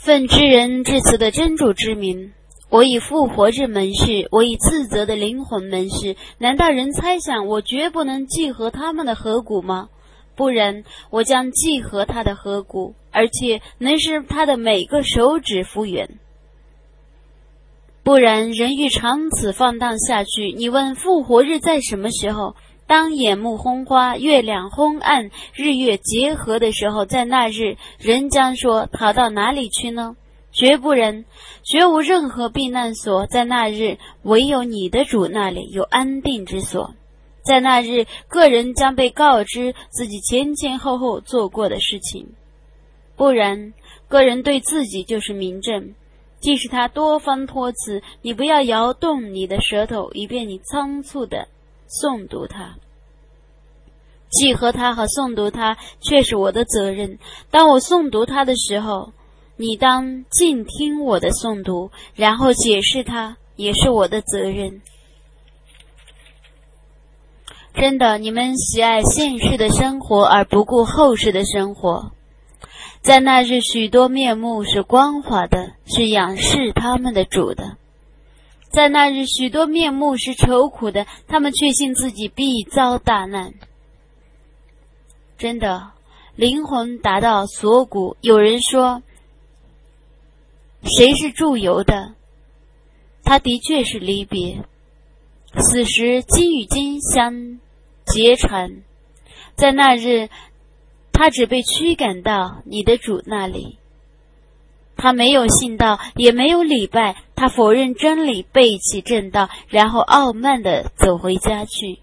奉知人至此的真主之名，我以复活之门事，我以自责的灵魂门事，难道人猜想我绝不能祭合他们的合骨吗？不然，我将祭合他的合骨，而且能使他的每个手指复原。不然，人欲长此放荡下去，你问复活日在什么时候？当眼目昏花，月亮昏暗，日月结合的时候，在那日，人将说逃到哪里去呢？绝不然，绝无任何避难所，在那日，唯有你的主那里有安定之所。在那日，个人将被告知自己前前后后做过的事情。不然，个人对自己就是明证。即使他多方托辞，你不要摇动你的舌头，以便你仓促地诵读它。祭合它和诵读它却是我的责任。当我诵读它的时候，你当静听我的诵读，然后解释它，也是我的责任。真的，你们喜爱现世的生活而不顾后世的生活。在那日，许多面目是光滑的，是仰视他们的主的。在那日，许多面目是愁苦的，他们确信自己必遭大难。真的，灵魂达到锁骨。有人说，谁是祝由的？他的确是离别。此时，筋与筋相结缠。在那日，他只被驱赶到你的主那里。他没有信道，也没有礼拜，他否认真理，背弃正道，然后傲慢地走回家去。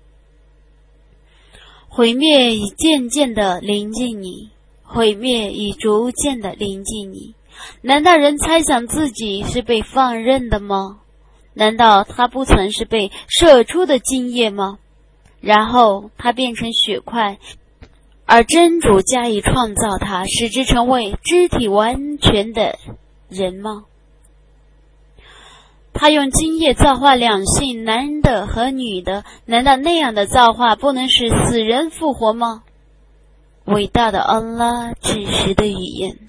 毁灭已渐渐地临近你，毁灭已逐渐地临近你。难道人猜想自己是被放任的吗？难道他不曾是被射出的精液吗？然后他变成血块，而真主加以创造它，使之成为肢体完全的人吗？他用精液造化两性，男的和女的，难道那样的造化不能使死人复活吗？伟大的安拉至实的语言。